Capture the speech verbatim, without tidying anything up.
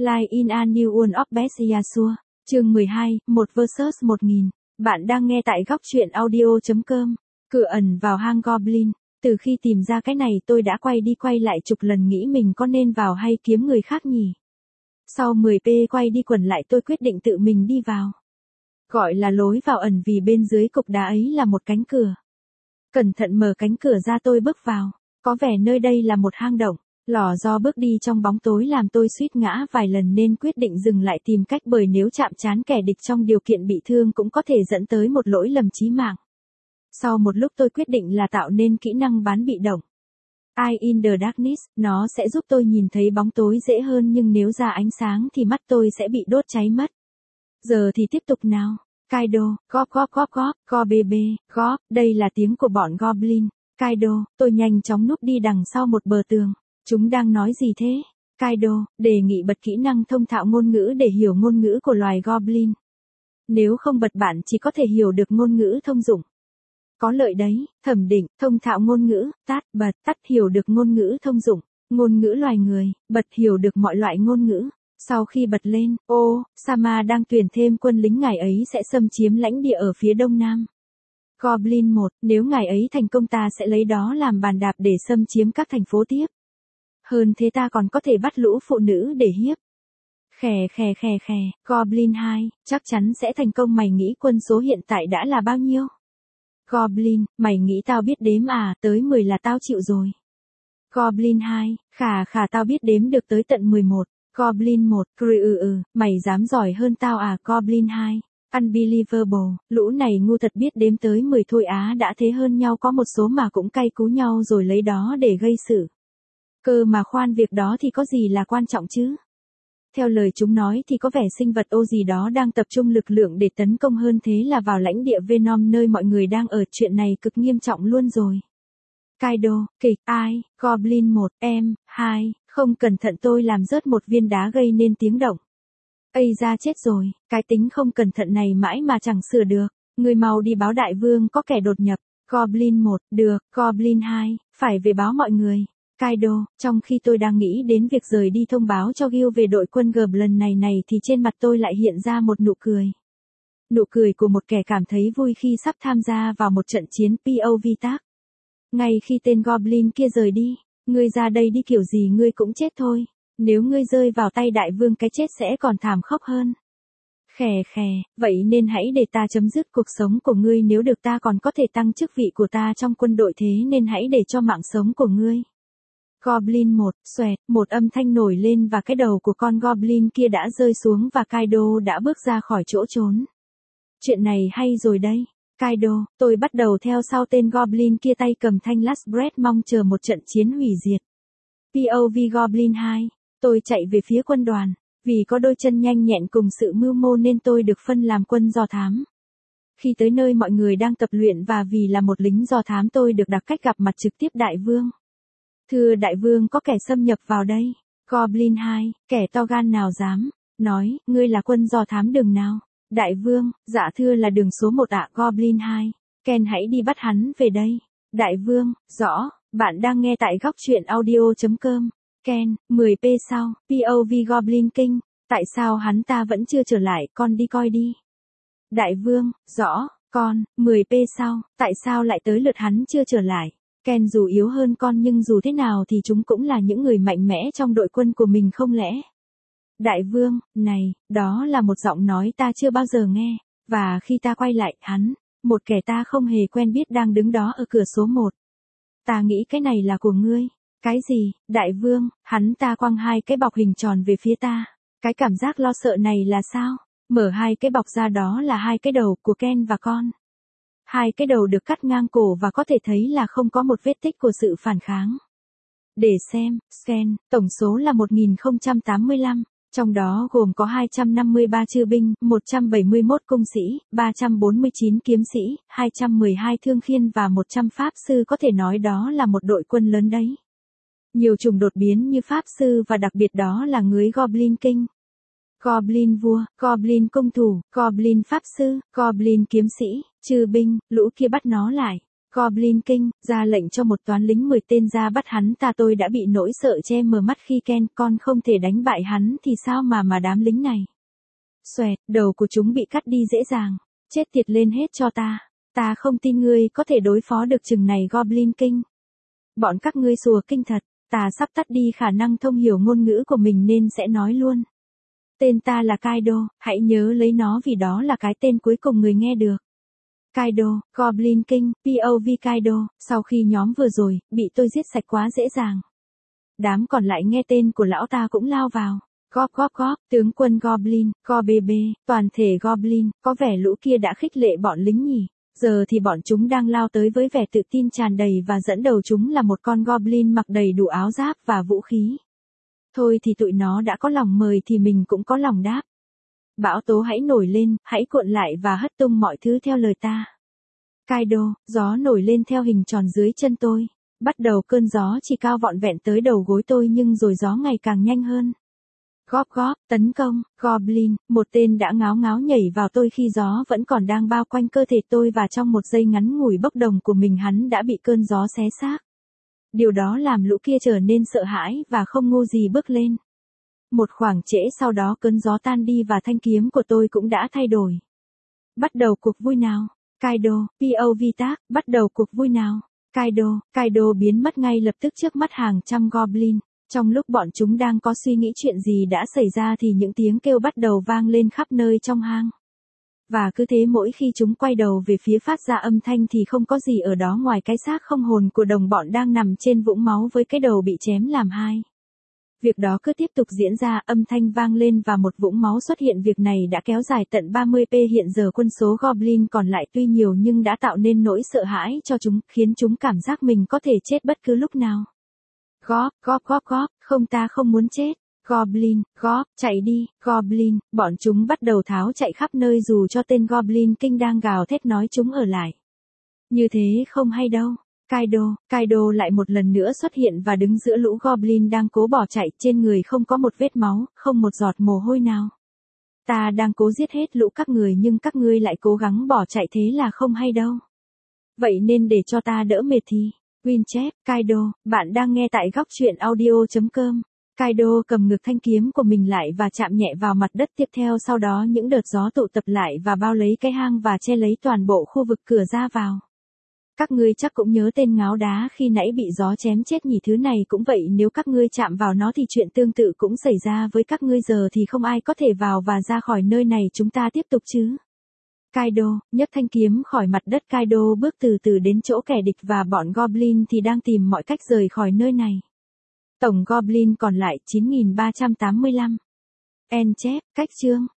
Lie in a New World of Best Yasuo, chương mười hai, một versus một nghìn. Bạn đang nghe tại góc truyện audio chấm com. Cửa ẩn vào hang Goblin. Từ khi tìm ra cái này tôi đã quay đi quay lại chục lần nghĩ mình có nên vào hay kiếm người khác nhỉ. Sau mười phút quay đi quẩn lại tôi quyết định tự mình đi vào. Gọi là lối vào ẩn vì bên dưới cục đá ấy là một cánh cửa. Cẩn thận mở cánh cửa ra tôi bước vào. Có vẻ nơi đây là một hang động. Lò do bước đi trong bóng tối làm tôi suýt ngã vài lần nên quyết định dừng lại tìm cách, bởi nếu chạm trán kẻ địch trong điều kiện bị thương cũng có thể dẫn tới một lỗi lầm chí mạng. Sau một lúc tôi quyết định là tạo nên kỹ năng bán bị động. Eye in the darkness, nó sẽ giúp tôi nhìn thấy bóng tối dễ hơn, nhưng nếu ra ánh sáng thì mắt tôi sẽ bị đốt cháy mất. Giờ thì tiếp tục nào. Kaido, góp góp góp góp, go bê, góp, đây là tiếng của bọn Goblin. Kaido, tôi nhanh chóng núp đi đằng sau một bờ tường. Chúng đang nói gì thế? Kaido, đề nghị bật kỹ năng thông thạo ngôn ngữ để hiểu ngôn ngữ của loài Goblin. Nếu không bật bạn chỉ có thể hiểu được ngôn ngữ thông dụng. Có lợi đấy, thẩm định, thông thạo ngôn ngữ, tắt, bật, tắt hiểu được ngôn ngữ thông dụng, ngôn ngữ loài người, bật hiểu được mọi loại ngôn ngữ. Sau khi bật lên, ô, Sama đang tuyển thêm quân lính, ngài ấy sẽ xâm chiếm lãnh địa ở phía đông nam. Goblin một, nếu ngài ấy thành công ta sẽ lấy đó làm bàn đạp để xâm chiếm các thành phố tiếp. Hơn thế ta còn có thể bắt lũ phụ nữ để hiếp. Khè khè khè khè, Goblin hai, chắc chắn sẽ thành công, mày nghĩ quân số hiện tại đã là bao nhiêu? Goblin, mày nghĩ tao biết đếm à, tới mười là tao chịu rồi. Goblin hai, khà khà tao biết đếm được tới tận mười một. Goblin một, cười ừ ừ, mày dám giỏi hơn tao à. Goblin hai, unbelievable, lũ này ngu thật, biết đếm tới mười thôi á, đã thế hơn nhau có một số mà cũng cay cú nhau rồi lấy đó để gây sự. Cơ mà khoan, việc đó thì có gì là quan trọng chứ? Theo lời chúng nói thì có vẻ sinh vật ô gì đó đang tập trung lực lượng để tấn công, hơn thế là vào lãnh địa Venom nơi mọi người đang ở, chuyện này cực nghiêm trọng luôn rồi. Kaido, kịch, ai, Goblin một, em, hai, không cẩn thận tôi làm rớt một viên đá gây nên tiếng động. Ây da chết rồi, cái tính không cẩn thận này mãi mà chẳng sửa được, người mau đi báo đại vương có kẻ đột nhập. Goblin một, được, Goblin hai, phải về báo mọi người. Kaido, trong khi tôi đang nghĩ đến việc rời đi thông báo cho Gil về đội quân Goblin này này thì trên mặt tôi lại hiện ra một nụ cười. Nụ cười của một kẻ cảm thấy vui khi sắp tham gia vào một trận chiến pê ô vê tác. Ngay khi tên Goblin kia rời đi, ngươi ra đây đi, kiểu gì ngươi cũng chết thôi. Nếu ngươi rơi vào tay đại vương cái chết sẽ còn thảm khốc hơn. Khè khè, vậy nên hãy để ta chấm dứt cuộc sống của ngươi, nếu được ta còn có thể tăng chức vị của ta trong quân đội, thế nên hãy để cho mạng sống của ngươi. Goblin một, xoẹt, một âm thanh nổi lên và cái đầu của con Goblin kia đã rơi xuống và Kaido đã bước ra khỏi chỗ trốn. Chuyện này hay rồi đây. Kaido, tôi bắt đầu theo sau tên Goblin kia tay cầm thanh Last Breath, mong chờ một trận chiến hủy diệt. pê ô vê Goblin hai, tôi chạy về phía quân đoàn. Vì có đôi chân nhanh nhẹn cùng sự mưu mô nên tôi được phân làm quân do thám. Khi tới nơi mọi người đang tập luyện và vì là một lính do thám tôi được đặt cách gặp mặt trực tiếp đại vương. Thưa đại vương, có kẻ xâm nhập vào đây. Goblin hai, kẻ to gan nào dám. Nói, ngươi là quân do thám đường nào? Đại vương, dạ thưa là đường số một ạ. Goblin hai, Ken hãy đi bắt hắn về đây. Đại vương, rõ, bạn đang nghe tại góc truyện audio chấm com. Ken, mười phút sau, pê ô vê Goblin King, tại sao hắn ta vẫn chưa trở lại, con đi coi đi. Đại vương, rõ, con, mười phút sau, tại sao lại tới lượt hắn chưa trở lại. Ken dù yếu hơn con nhưng dù thế nào thì chúng cũng là những người mạnh mẽ trong đội quân của mình không lẽ. Đại vương, này, đó là một giọng nói ta chưa bao giờ nghe, và khi ta quay lại, hắn, một kẻ ta không hề quen biết đang đứng đó ở cửa số một. Ta nghĩ cái này là của ngươi. Cái gì, đại vương, hắn ta quăng hai cái bọc hình tròn về phía ta. Cái cảm giác lo sợ này là sao? Mở hai cái bọc ra, đó là hai cái đầu của Ken và con. Hai cái đầu được cắt ngang cổ và có thể thấy là không có một vết tích của sự phản kháng. Để xem, scan, tổng số là một nghìn không trăm tám mươi lăm, trong đó gồm có hai trăm năm mươi ba chư binh, một trăm bảy mươi mốt cung sĩ, ba trăm bốn mươi chín kiếm sĩ, hai trăm mười hai thương khiên và một trăm pháp sư, có thể nói đó là một đội quân lớn đấy. Nhiều chủng đột biến như pháp sư và đặc biệt đó là ngưới Goblin King. Goblin vua, Goblin công thủ, Goblin pháp sư, Goblin kiếm sĩ, chư binh, lũ kia bắt nó lại. Goblin King, ra lệnh cho một toán lính mười tên ra bắt hắn ta, tôi đã bị nỗi sợ che mờ mắt khi Ken con không thể đánh bại hắn thì sao mà mà đám lính này. Xoẹt, đầu của chúng bị cắt đi dễ dàng. Chết tiệt lên hết cho ta. Ta không tin ngươi có thể đối phó được chừng này Goblin King. Bọn các ngươi sùa kinh thật, ta sắp tắt đi khả năng thông hiểu ngôn ngữ của mình nên sẽ nói luôn. Tên ta là Kaido, hãy nhớ lấy nó vì đó là cái tên cuối cùng người nghe được. Kaido, Goblin King, pê ô vê Kaido, sau khi nhóm vừa rồi, bị tôi giết sạch quá dễ dàng. Đám còn lại nghe tên của lão ta cũng lao vào. Góp góp góp, tướng quân Goblin, Go bê bê, toàn thể Goblin, có vẻ lũ kia đã khích lệ bọn lính nhỉ. Giờ thì bọn chúng đang lao tới với vẻ tự tin tràn đầy và dẫn đầu chúng là một con Goblin mặc đầy đủ áo giáp và vũ khí. Thôi thì tụi nó đã có lòng mời thì mình cũng có lòng đáp. Bão tố hãy nổi lên, hãy cuộn lại và hất tung mọi thứ theo lời ta. Kaido, gió nổi lên theo hình tròn dưới chân tôi. Bắt đầu cơn gió chỉ cao vọn vẹn tới đầu gối tôi nhưng rồi gió ngày càng nhanh hơn. Góp góp, tấn công, Goblin, một tên đã ngáo ngáo nhảy vào tôi khi gió vẫn còn đang bao quanh cơ thể tôi và trong một giây ngắn ngủi bốc đồng của mình hắn đã bị cơn gió xé xác. Điều đó làm lũ kia trở nên sợ hãi và không ngu gì bước lên. Một khoảng trễ sau đó cơn gió tan đi và thanh kiếm của tôi cũng đã thay đổi. Bắt đầu cuộc vui nào. Kaido, pê ô vê tác, bắt đầu cuộc vui nào. Kaido, Kaido biến mất ngay lập tức trước mắt hàng trăm Goblin. Trong lúc bọn chúng đang có suy nghĩ chuyện gì đã xảy ra thì những tiếng kêu bắt đầu vang lên khắp nơi trong hang. Và cứ thế mỗi khi chúng quay đầu về phía phát ra âm thanh thì không có gì ở đó ngoài cái xác không hồn của đồng bọn đang nằm trên vũng máu với cái đầu bị chém làm hai. Việc đó cứ tiếp tục diễn ra, âm thanh vang lên và một vũng máu xuất hiện. Việc này đã kéo dài tận ba mươi phút. Hiện giờ quân số Goblin còn lại tuy nhiều nhưng đã tạo nên nỗi sợ hãi cho chúng, khiến chúng cảm giác mình có thể chết bất cứ lúc nào. Góp, góp góp góp, không ta không muốn chết. Goblin, góp, chạy đi, Goblin, bọn chúng bắt đầu tháo chạy khắp nơi dù cho tên Goblin King đang gào thét nói chúng ở lại. Như thế không hay đâu. Kaido, Kaido lại một lần nữa xuất hiện và đứng giữa lũ Goblin đang cố bỏ chạy, trên người không có một vết máu, không một giọt mồ hôi nào. Ta đang cố giết hết lũ các người nhưng các ngươi lại cố gắng bỏ chạy, thế là không hay đâu. Vậy nên để cho ta đỡ mệt thì. Winchep, Kaido, bạn đang nghe tại góc truyện audio chấm com. Kaido cầm ngược thanh kiếm của mình lại và chạm nhẹ vào mặt đất, tiếp theo sau đó những đợt gió tụ tập lại và bao lấy cái hang và che lấy toàn bộ khu vực cửa ra vào. Các ngươi chắc cũng nhớ tên ngáo đá khi nãy bị gió chém chết nhỉ, thứ này cũng vậy, nếu các ngươi chạm vào nó thì chuyện tương tự cũng xảy ra với các ngươi, giờ thì không ai có thể vào và ra khỏi nơi này, chúng ta tiếp tục chứ. Kaido, nhấc thanh kiếm khỏi mặt đất, Kaido bước từ từ đến chỗ kẻ địch và bọn Goblin thì đang tìm mọi cách rời khỏi nơi này. Tổng Goblin còn lại chín nghìn ba trăm tám mươi lăm. End chép, cách chương.